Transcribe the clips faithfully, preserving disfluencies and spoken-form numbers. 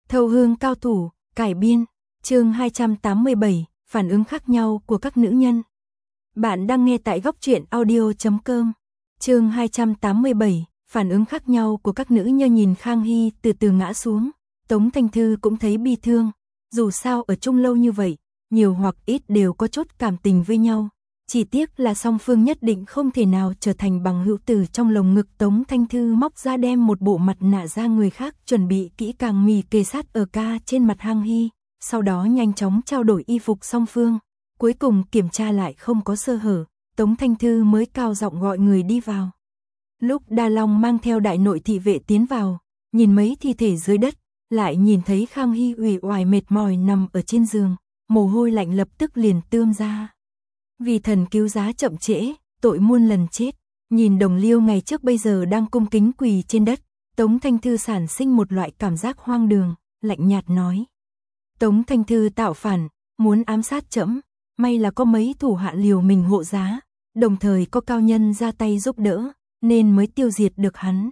Thâu hương cao thủ, cải biên, chương hai trăm tám mươi bảy, phản ứng khác nhau của các nữ nhân. Bạn đang nghe tại góc truyện audio chấm com. Chương hai trăm tám mươi bảy, phản ứng khác nhau của các nữ nhân. Nhìn Khang Hy từ từ ngã xuống, Tống Thanh Thư cũng thấy bi thương, dù sao ở chung lâu như vậy, nhiều hoặc ít đều có chút cảm tình với nhau. Chỉ tiếc là song phương nhất định không thể nào trở thành bằng hữu. Từ trong lồng ngực Tống Thanh Thư móc ra đem một bộ mặt nạ ra người khác chuẩn bị kỹ càng mì kề sát ở ca trên mặt Khang Hy, sau đó nhanh chóng trao đổi y phục song phương, cuối cùng kiểm tra lại không có sơ hở, Tống Thanh Thư mới cao giọng gọi người đi vào. Lúc Đa Long mang theo đại nội thị vệ tiến vào, nhìn mấy thi thể dưới đất, lại nhìn thấy Khang Hy uể oải mệt mỏi nằm ở trên giường, mồ hôi lạnh lập tức liền tươm ra. Vì thần cứu giá chậm trễ, tội muôn lần chết. Nhìn đồng liêu ngày trước bây giờ đang cung kính quỳ trên đất, Tống Thanh Thư sản sinh một loại cảm giác hoang đường, lạnh nhạt nói. Tống Thanh Thư tạo phản, muốn ám sát trẫm, may là có mấy thủ hạ liều mình hộ giá, đồng thời có cao nhân ra tay giúp đỡ, nên mới tiêu diệt được hắn.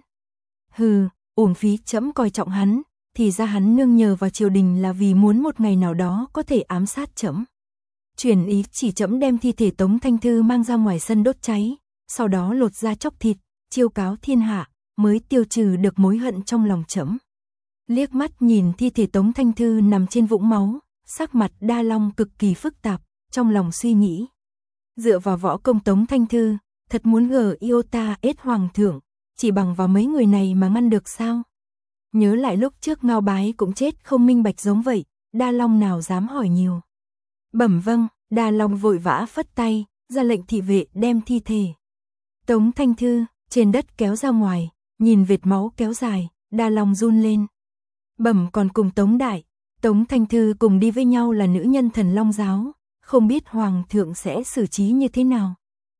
Hừ, uổng phí trẫm coi trọng hắn, thì ra hắn nương nhờ vào triều đình là vì muốn một ngày nào đó có thể ám sát trẫm. Truyền ý chỉ trẫm đem thi thể Tống Thanh Thư mang ra ngoài sân đốt cháy, sau đó lột ra chóc thịt, chiêu cáo thiên hạ, mới tiêu trừ được mối hận trong lòng trẫm. Liếc mắt nhìn thi thể Tống Thanh Thư nằm trên vũng máu, sắc mặt Đa Long cực kỳ phức tạp, trong lòng suy nghĩ. Dựa vào võ công Tống Thanh Thư, thật muốn gờ iota ết hoàng thượng, chỉ bằng vào mấy người này mà ngăn được sao? Nhớ lại lúc trước Ngao Bái cũng chết không minh bạch giống vậy, Đa Long nào dám hỏi nhiều. Bẩm vâng, Đa Long vội vã phất tay, ra lệnh thị vệ đem thi thể Tống Thanh Thư trên đất kéo ra ngoài, nhìn vệt máu kéo dài, Đa Long run lên. Bẩm còn cùng Tống Đại, Tống Thanh Thư cùng đi với nhau là nữ nhân Thần Long giáo, không biết Hoàng thượng sẽ xử trí như thế nào.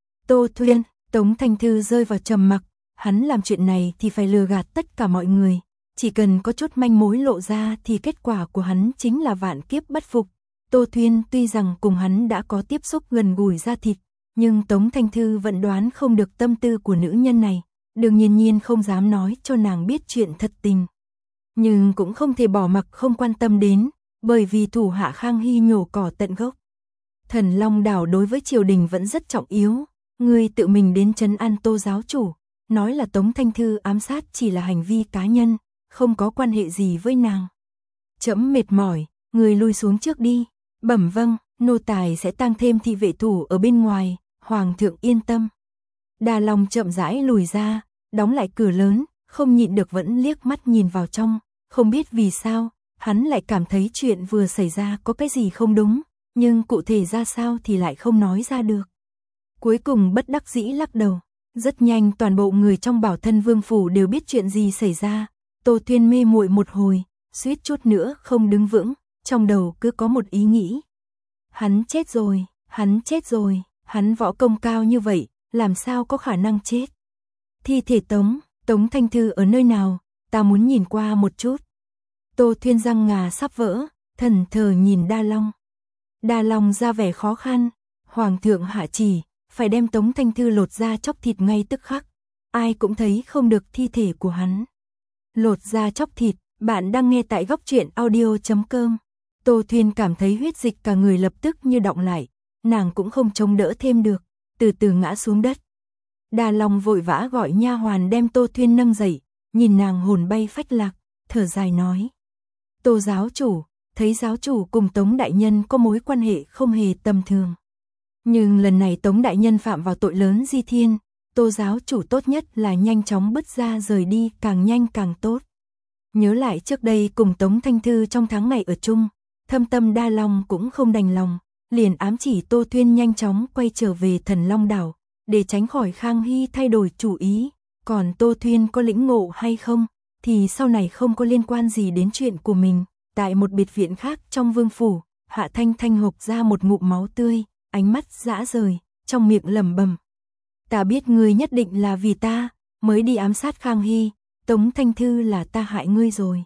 Tô Thuyên, Tống Thanh Thư rơi vào trầm mặc, hắn làm chuyện này thì phải lừa gạt tất cả mọi người, chỉ cần có chút manh mối lộ ra thì kết quả của hắn chính là vạn kiếp bất phục. Tô Thuyên tuy rằng cùng hắn đã có tiếp xúc gần gũi da thịt, nhưng Tống Thanh Thư vẫn đoán không được tâm tư của nữ nhân này, đương nhiên nhiên không dám nói cho nàng biết chuyện thật tình. Nhưng cũng không thể bỏ mặc không quan tâm đến, bởi vì thủ hạ Khang Hy nhổ cỏ tận gốc. Thần Long đảo đối với triều đình vẫn rất trọng yếu, người tự mình đến trấn an Tô giáo chủ, nói là Tống Thanh Thư ám sát chỉ là hành vi cá nhân, không có quan hệ gì với nàng. Trẫm mệt mỏi, người lui xuống trước đi. Bẩm vâng, nô tài sẽ tăng thêm thị vệ thủ ở bên ngoài, Hoàng thượng yên tâm. Đa Long chậm rãi lùi ra, đóng lại cửa lớn, không nhịn được vẫn liếc mắt nhìn vào trong, không biết vì sao, hắn lại cảm thấy chuyện vừa xảy ra có cái gì không đúng, nhưng cụ thể ra sao thì lại không nói ra được. Cuối cùng bất đắc dĩ lắc đầu, rất nhanh toàn bộ người trong Bảo Thân Vương phủ đều biết chuyện gì xảy ra. Tô Thuyên mê muội một hồi, suýt chút nữa không đứng vững. Trong đầu cứ có một ý nghĩ. Hắn chết rồi, hắn chết rồi, hắn võ công cao như vậy, làm sao có khả năng chết. Thi thể Tống, Tống Thanh Thư ở nơi nào, ta muốn nhìn qua một chút. Tô Thuyên răng ngà sắp vỡ, thần thờ nhìn Đa Long. Đa Long ra vẻ khó khăn, Hoàng thượng hạ chỉ, phải đem Tống Thanh Thư lột ra chóc thịt ngay tức khắc. Ai cũng thấy không được thi thể của hắn. Lột ra chóc thịt, bạn đang nghe tại góc truyện audio chấm com. Tô Thuyên cảm thấy huyết dịch cả người lập tức như đọng lại, nàng cũng không chống đỡ thêm được, từ từ ngã xuống đất. Đa Long vội vã gọi nha hoàn đem Tô Thuyên nâng dậy, nhìn nàng hồn bay phách lạc, thở dài nói. Tô giáo chủ, thấy giáo chủ cùng Tống đại nhân có mối quan hệ không hề tầm thường. Nhưng lần này Tống đại nhân phạm vào tội lớn di thiên, Tô giáo chủ tốt nhất là nhanh chóng bứt ra rời đi, càng nhanh càng tốt. Nhớ lại trước đây cùng Tống Thanh Thư trong tháng ngày ở chung, thâm tâm Đa Long cũng không đành lòng, liền ám chỉ Tô Thuyên nhanh chóng quay trở về Thần Long đảo, để tránh khỏi Khang Hy thay đổi chủ ý. Còn Tô Thuyên có lĩnh ngộ hay không, thì sau này không có liên quan gì đến chuyện của mình. Tại một biệt viện khác trong vương phủ, Hạ Thanh Thanh hộc ra một ngụm máu tươi, ánh mắt dã rời, trong miệng lẩm bẩm. Ta biết ngươi nhất định là vì ta, mới đi ám sát Khang Hy, Tống Thanh Thư là ta hại ngươi rồi.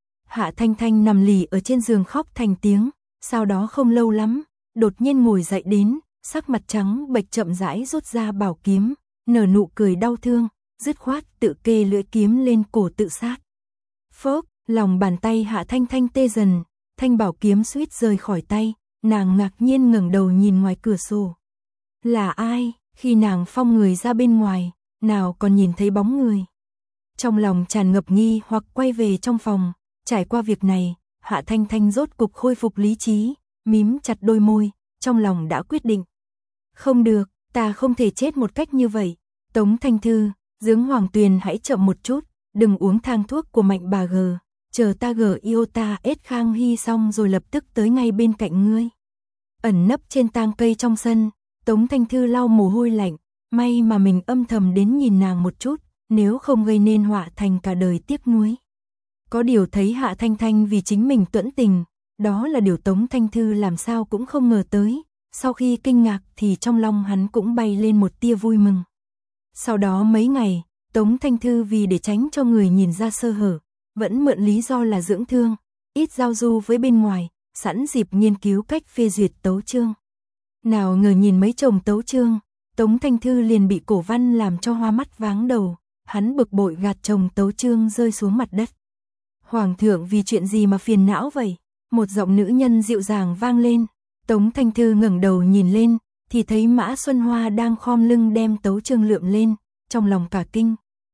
Hạ Thanh Thanh nằm lì ở trên giường khóc thành tiếng, sau đó không lâu lắm, đột nhiên ngồi dậy đến, sắc mặt trắng bệch chậm rãi rút ra bảo kiếm, nở nụ cười đau thương, dứt khoát tự kê lưỡi kiếm lên cổ tự sát. Phốc, Lòng bàn tay Hạ Thanh Thanh tê dần, thanh bảo kiếm suýt rơi khỏi tay, nàng ngạc nhiên ngẩng đầu nhìn ngoài cửa sổ. Là ai? Khi nàng phong người ra bên ngoài, nào còn nhìn thấy bóng người. Trong lòng tràn ngập nghi hoặc quay về trong phòng, trải qua việc này, Hạ Thanh Thanh rốt cục khôi phục lý trí, mím chặt đôi môi, trong lòng đã quyết định. Không được, ta không thể chết một cách như vậy. Tống Thanh Thư, Dưỡng Hoàng Tuyền hãy chậm một chút, đừng uống thang thuốc của Mạnh bà gờ, chờ ta gờ iota ết Khang Hy xong rồi lập tức tới ngay bên cạnh ngươi. Ẩn nấp trên tang cây trong sân, Tống Thanh Thư lau mồ hôi lạnh, may mà mình âm thầm đến nhìn nàng một chút, nếu không gây nên họa thành cả đời tiếc nuối. Có điều thấy Hạ Thanh Thanh vì chính mình tuẫn tình, đó là điều Tống Thanh Thư làm sao cũng không ngờ tới, sau khi kinh ngạc thì trong lòng hắn cũng bay lên một tia vui mừng. Sau đó mấy ngày, Tống Thanh Thư vì để tránh cho người nhìn ra sơ hở, vẫn mượn lý do là dưỡng thương, ít giao du với bên ngoài, sẵn dịp nghiên cứu cách phê duyệt tấu chương. Nào ngờ nhìn mấy chồng tấu chương, Tống Thanh Thư liền bị Cổ Văn làm cho hoa mắt váng đầu, hắn bực bội gạt chồng tấu chương rơi xuống mặt đất. Hoàng thượng vì chuyện gì mà phiền não vậy? Một giọng nữ nhân dịu dàng vang lên. Tống Thanh Thư ngẩng đầu nhìn lên, thì thấy Mã Xuân Hoa đang khom lưng đem tấu chương lượm lên, trong lòng cả kinh.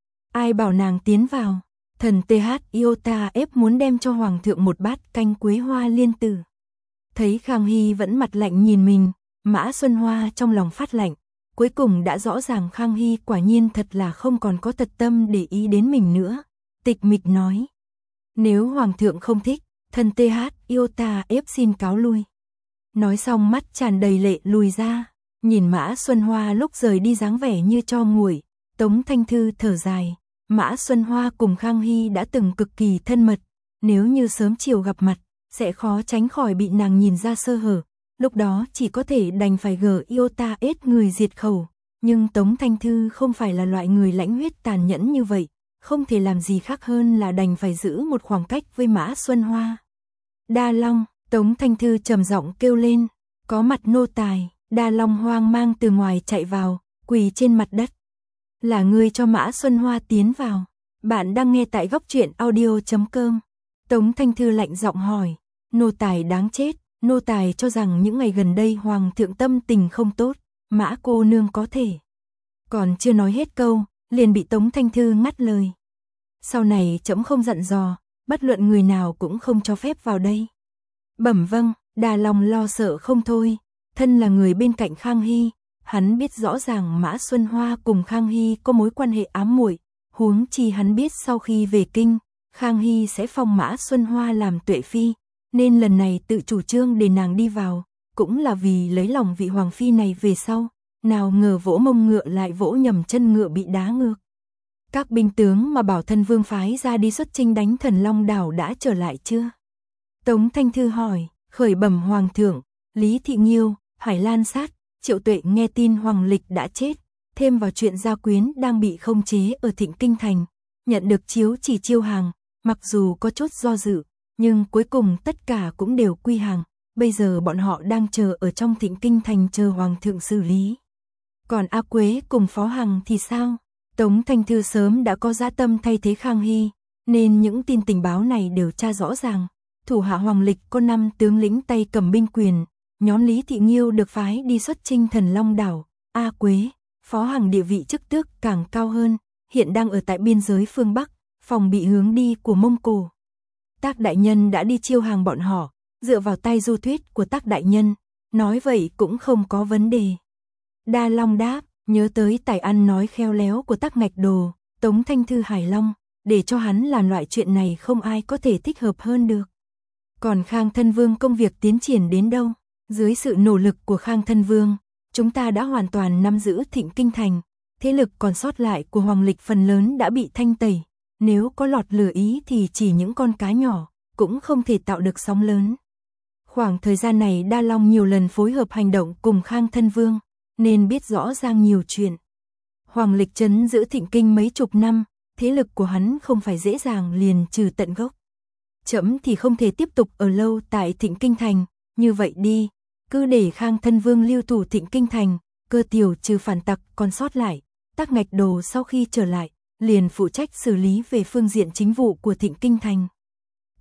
Ai bảo nàng tiến vào? Thần tê hát Iota ép muốn đem cho Hoàng thượng một bát canh quế hoa liên tử. Thấy Khang Hy vẫn mặt lạnh nhìn mình, Mã Xuân Hoa trong lòng phát lạnh. Cuối cùng đã rõ ràng Khang Hy quả nhiên thật là không còn có tật tâm để ý đến mình nữa. Tịch mịch nói. Nếu Hoàng thượng không thích, thần tê hát Iota ép xin cáo lui. Nói xong mắt tràn đầy lệ lùi ra, nhìn Mã Xuân Hoa lúc rời đi dáng vẻ như cho nguội, Tống Thanh Thư thở dài. Mã Xuân Hoa cùng Khang Hy đã từng cực kỳ thân mật, nếu như sớm chiều gặp mặt, sẽ khó tránh khỏi bị nàng nhìn ra sơ hở, lúc đó chỉ có thể đành phải gờ iota ết người diệt khẩu, nhưng Tống Thanh Thư không phải là loại người lãnh huyết tàn nhẫn như vậy, không thể làm gì khác hơn là đành phải giữ một khoảng cách với Mã Xuân Hoa. Đa Long, Tống Thanh Thư trầm giọng kêu lên, có mặt nô tài. Đa Long hoang mang từ ngoài chạy vào, quỳ trên mặt đất. Là ngươi cho Mã Xuân Hoa tiến vào. Bạn đang nghe tại góc truyện audio chấm com. Tống Thanh Thư lạnh giọng hỏi, nô tài đáng chết, nô tài cho rằng những ngày gần đây Hoàng thượng tâm tình không tốt, Mã cô nương có thể. Còn chưa nói hết câu, liền bị Tống Thanh Thư ngắt lời. Sau này trẫm không dặn dò, bất luận người nào cũng không cho phép vào đây. Bẩm vâng. Đa Long lo sợ không thôi, thân là người bên cạnh Khang Hy, hắn biết rõ ràng Mã Xuân Hoa cùng Khang Hy có mối quan hệ ám muội, huống chi hắn biết sau khi về kinh, Khang Hy sẽ phong Mã Xuân Hoa làm tuệ phi, nên lần này tự chủ trương để nàng đi vào, cũng là vì lấy lòng vị hoàng phi này về sau, nào ngờ vỗ mông ngựa lại vỗ nhầm chân ngựa bị đá ngược. Các binh tướng mà Bảo Thân Vương phái ra đi xuất chinh đánh Thần Long đảo đã trở lại chưa? Tống Thanh Thư hỏi. Khởi bẩm Hoàng thượng, Lý Thị Nghiêu, Hải Lan Sát, Triệu Tuệ nghe tin Hoàng Lịch đã chết, thêm vào chuyện gia quyến đang bị không chế ở Thịnh Kinh Thành, nhận được chiếu chỉ chiêu hàng, mặc dù có chút do dự, nhưng cuối cùng tất cả cũng đều quy hàng, bây giờ bọn họ đang chờ ở trong Thịnh Kinh Thành chờ Hoàng thượng xử lý. Còn A Quế cùng Phó Hằng thì sao? Tống Thanh Thư sớm đã có dã tâm thay thế Khang Hy, nên những tin tình báo này đều tra rõ ràng. Thủ hạ Hoàng Lịch có năm tướng lĩnh tay cầm binh quyền, nhóm Lý Thị Nghiêu được phái đi xuất chinh Thần Long đảo, A Quế, Phó Hằng địa vị chức tước càng cao hơn, hiện đang ở tại biên giới phương Bắc, phòng bị hướng đi của Mông Cổ. Tác đại nhân đã đi chiêu hàng bọn họ, dựa vào tay du thuyết của Tác đại nhân, nói vậy cũng không có vấn đề. Đa Long đáp, nhớ tới tài ăn nói khéo léo của Tác Ngạch Đồ, Tống Thanh Thư hài lòng, để cho hắn làm loại chuyện này không ai có thể thích hợp hơn được. Còn Khang Thân Vương công việc tiến triển đến đâu? Dưới sự nỗ lực của Khang Thân Vương, chúng ta đã hoàn toàn nắm giữ Thịnh Kinh Thành, thế lực còn sót lại của Hoàng Lịch phần lớn đã bị thanh tẩy, nếu có lọt lửa ý thì chỉ những con cá nhỏ, cũng không thể tạo được sóng lớn. Khoảng thời gian này Đa Long nhiều lần phối hợp hành động cùng Khang Thân Vương, nên biết rõ ràng nhiều chuyện. Hoàng Lịch trấn giữ Thịnh Kinh mấy chục năm, thế lực của hắn không phải dễ dàng liền trừ tận gốc. Trẫm thì không thể tiếp tục ở lâu tại Thịnh Kinh Thành, như vậy đi, cứ để Khang Thân Vương lưu thủ Thịnh Kinh Thành, Cơ Tiểu trừ phản tặc còn sót lại, Tác Ngạch Đồ sau khi trở lại, liền phụ trách xử lý về phương diện chính vụ của Thịnh Kinh Thành.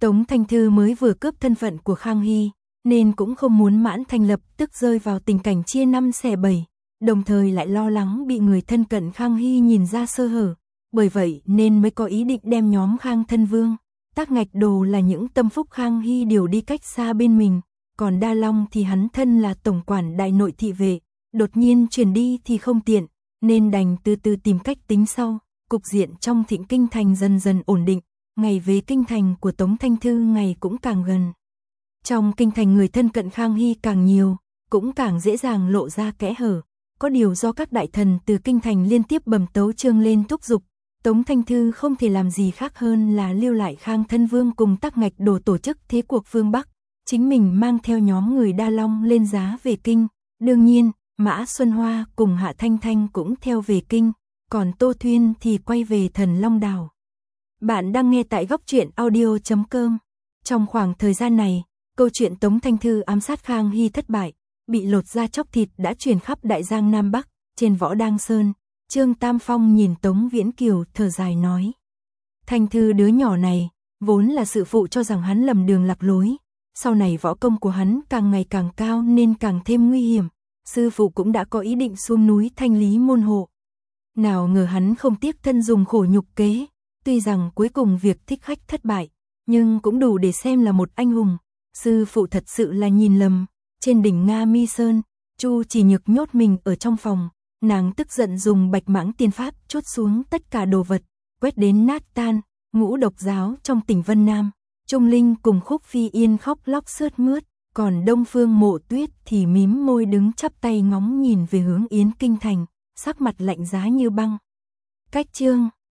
Tống Thanh Thư mới vừa cướp thân phận của Khang Hy, nên cũng không muốn Mãn Thanh lập tức rơi vào tình cảnh chia năm xẻ bảy, đồng thời lại lo lắng bị người thân cận Khang Hy nhìn ra sơ hở, bởi vậy nên mới có ý định đem nhóm Khang Thân Vương, Tác Ngạch Đồ là những tâm phúc Khang Hy điều đi cách xa bên mình, còn Đa Long thì hắn thân là tổng quản đại nội thị vệ, đột nhiên chuyển đi thì không tiện, nên đành từ từ tìm cách tính sau. Cục diện trong Thịnh Kinh Thành dần dần ổn định, ngày về kinh thành của Tống Thanh Thư ngày cũng càng gần. Trong kinh thành người thân cận Khang Hy càng nhiều, cũng càng dễ dàng lộ ra kẽ hở. Có điều do các đại thần từ kinh thành liên tiếp bẩm tấu chương lên thúc giục, Tống Thanh Thư không thể làm gì khác hơn là lưu lại Khang Thân Vương cùng Tác Ngạch Đồ tổ chức thế cuộc phương Bắc, chính mình mang theo nhóm người Đa Long lên giá về kinh. Đương nhiên, Mã Xuân Hoa cùng Hạ Thanh Thanh cũng theo về kinh, còn Tô Thuyên thì quay về Thần Long Đảo. Bạn đang nghe tại góc truyện audio chấm com. Trong khoảng thời gian này, câu chuyện Tống Thanh Thư ám sát Khang Hy thất bại, bị lột da chóc thịt đã truyền khắp Đại Giang Nam Bắc. Trên Võ Đăng Sơn, Trương Tam Phong nhìn Tống Viễn Kiều thở dài nói: Thanh Thư đứa nhỏ này, vốn là sự phụ cho rằng hắn lầm đường lạc lối, sau này võ công của hắn càng ngày càng cao nên càng thêm nguy hiểm, sư phụ cũng đã có ý định xuống núi thanh lý môn hộ. Nào ngờ hắn không tiếc thân dùng khổ nhục kế, tuy rằng cuối cùng việc thích khách thất bại, nhưng cũng đủ để xem là một anh hùng. Sư phụ thật sự là nhìn lầm. Trên đỉnh Nga Mi Sơn, Chu Chỉ Nhược nhốt mình ở trong phòng, nàng tức giận dùng Bạch Mãng tiên pháp chốt xuống tất cả đồ vật, quét đến nát tan. Ngũ độc giáo trong tỉnh Vân Nam, Trung Linh cùng Khúc Phi Yên khóc lóc sướt mướt, còn Đông Phương Mộ Tuyết thì mím môi đứng chắp tay ngóng nhìn về hướng Yến Kinh Thành, sắc mặt lạnh giá như băng. Cách chương